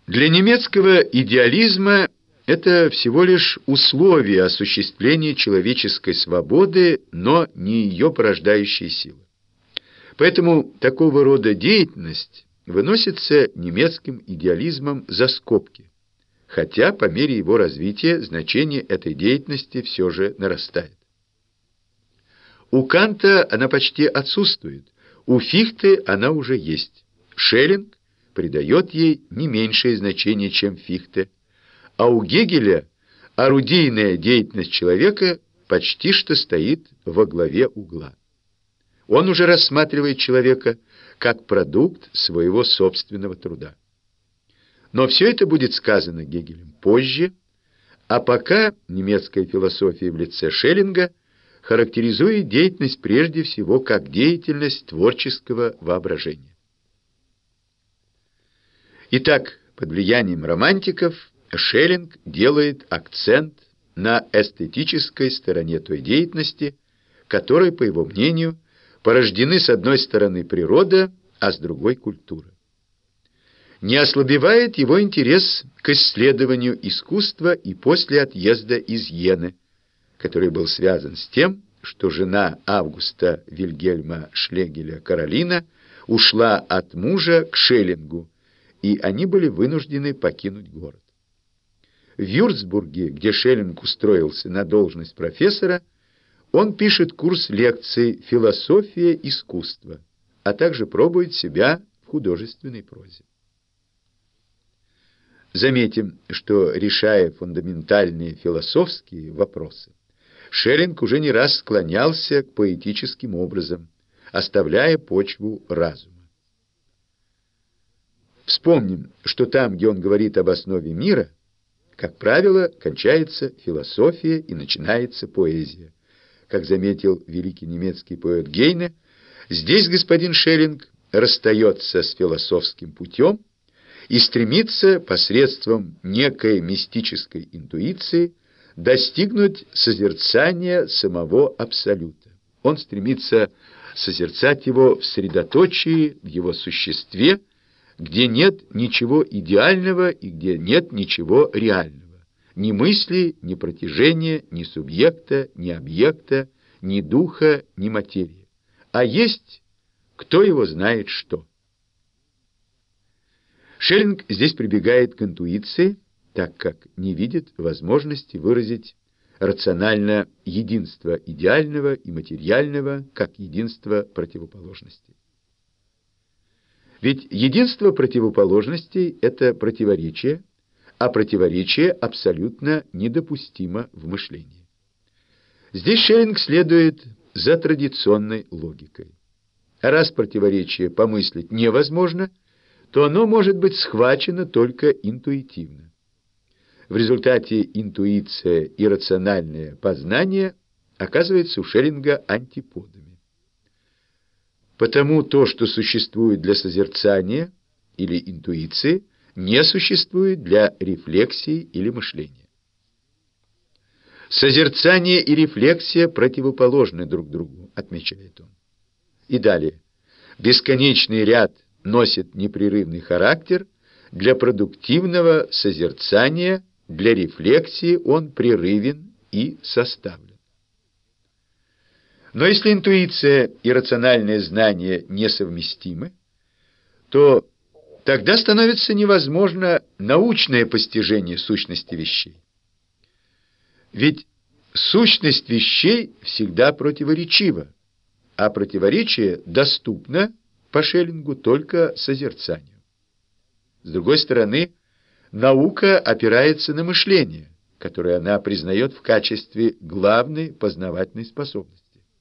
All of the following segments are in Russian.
Для немецкого идеализма это всего лишь условие осуществления человеческой свободы, но не ее порождающая сила. Поэтому такого рода деятельность выносится немецким идеализмом за скобки, хотя по мере его развития значение этой деятельности все же нарастает. У Канта она почти отсутствует, у Фихте она уже есть. Шеллинг придает ей не меньшее значение, чем Фихте, а у Гегеля орудийная деятельность человека почти что стоит во главе угла. Он уже рассматривает человека как продукт своего собственного труда. Но все это будет сказано Гегелем позже, а пока немецкая философия в лице Шеллинга характеризует деятельность прежде всего как деятельность творческого воображения. Итак, под влиянием романтиков Шеллинг делает акцент на эстетической стороне той деятельности, которой, по его мнению, порождены с одной стороны природа, а с другой культура. Не ослабевает его интерес к исследованию искусства и после отъезда из Йены, который был связан с тем, что жена Августа Вильгельма Шлегеля Каролина ушла от мужа к Шеллингу, и они были вынуждены покинуть город. В Вюрцбурге, где Шеллинг устроился на должность профессора, он пишет курс лекций «Философия искусства», а также пробует себя в художественной прозе. Заметим, что, решая фундаментальные философские вопросы, Шеллинг уже не раз склонялся к поэтическим образам, оставляя почву разума. Вспомним, что там, где он говорит об основе мира, как правило, кончается философия и начинается поэзия. Как заметил великий немецкий поэт Гейне, здесь господин Шеллинг расстается с философским путем и стремится посредством некой мистической интуиции достигнуть созерцания самого Абсолюта. Он стремится созерцать его в средоточии, в его существе, где нет ничего идеального и где нет ничего реального. Ни мысли, ни протяжения, ни субъекта, ни объекта, ни духа, ни материи. А есть кто его знает что. Шеллинг здесь прибегает к интуиции, так как не видит возможности выразить рационально единство идеального и материального как единство противоположностей. Ведь единство противоположностей – это противоречие, а противоречие абсолютно недопустимо в мышлении. Здесь Шеллинг следует за традиционной логикой. А раз противоречие помыслить невозможно, то оно может быть схвачено только интуитивно. В результате интуиция и рациональное познание оказывается у Шеллинга антиподами. Потому то, что существует для созерцания или интуиции, не существует для рефлексии или мышления. Созерцание и рефлексия противоположны друг другу, отмечает он. И далее. Бесконечный ряд носит непрерывный характер, для продуктивного созерцания, для рефлексии он прерывен и составлен. Но если интуиция и рациональное знание несовместимы, то тогда становится невозможно научное постижение сущности вещей. Ведь сущность вещей всегда противоречива, а противоречие доступно по Шеллингу только созерцанию. С другой стороны, наука опирается на мышление, которое она признает в качестве главной познавательной способности.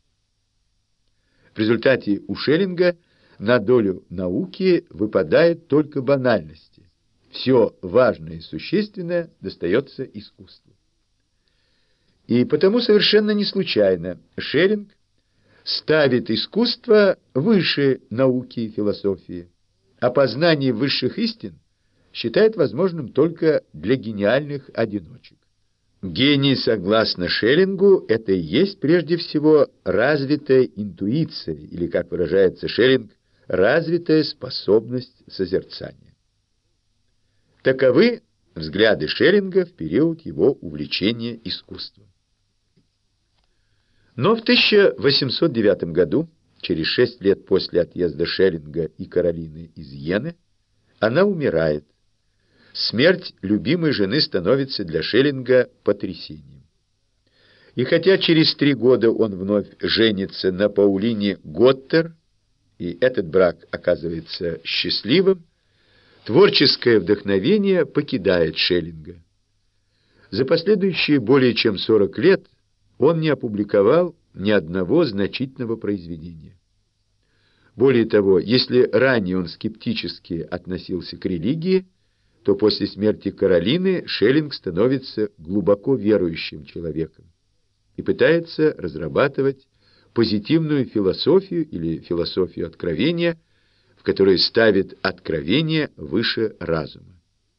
В результате у Шеллинга на долю науки выпадает только банальности. Все важное и существенное достается искусству. И потому совершенно не случайно Шеллинг ставит искусство выше науки и философии, а познание высших истин считает возможным только для гениальных одиночек. Гений, согласно Шеллингу, это и есть прежде всего развитая интуиция, или, как выражается Шеллинг, развитая способность созерцания. Таковы взгляды Шеллинга в период его увлечения искусством. Но в 1809 году, через 6 лет после отъезда Шеллинга и Каролины из Йены, она умирает. Смерть любимой жены становится для Шеллинга потрясением. И хотя через 3 года он вновь женится на Паулине Готтер, и этот брак оказывается счастливым, творческое вдохновение покидает Шеллинга. За последующие более чем 40 лет он не опубликовал ни одного значительного произведения. Более того, если ранее он скептически относился к религии, то после смерти Каролины Шеллинг становится глубоко верующим человеком и пытается разрабатывать позитивную философию или философию откровения, в которой ставит откровение выше разума.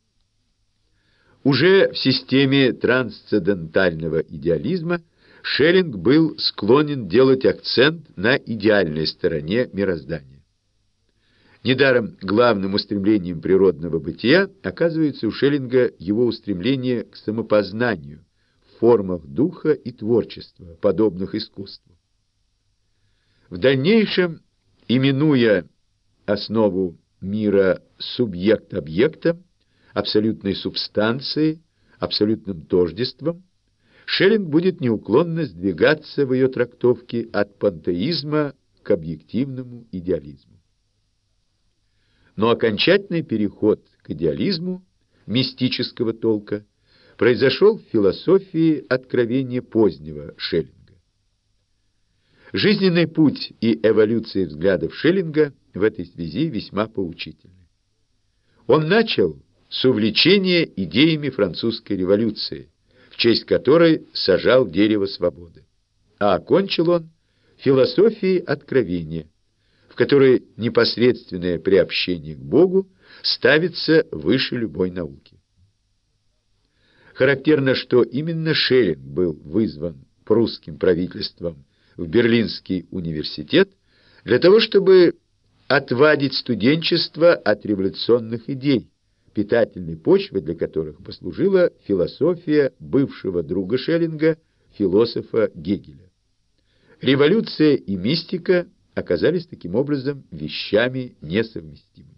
Уже в системе трансцендентального идеализма Шеллинг был склонен делать акцент на идеальной стороне мироздания. Недаром главным устремлением природного бытия оказывается у Шеллинга его устремление к самопознанию в формах духа и творчества, подобных искусству. В дальнейшем, именуя основу мира субъект-объектом, абсолютной субстанцией, абсолютным тождеством, Шеллинг будет неуклонно сдвигаться в ее трактовке от пантеизма к объективному идеализму. Но окончательный переход к идеализму мистического толка произошел в философии откровения позднего Шеллинга. Жизненный путь и эволюция взглядов Шеллинга в этой связи весьма поучительны. Он начал с увлечения идеями французской революции, в честь которой сажал дерево свободы, а окончил он философией откровения, в которой непосредственное приобщение к Богу ставится выше любой науки. Характерно, что именно Шеллинг был вызван прусским правительством в Берлинский университет для того, чтобы отвадить студенчество от революционных идей, питательной почвой для которых послужила философия бывшего друга Шеллинга, философа Гегеля. Революция и мистика оказались таким образом вещами несовместимыми.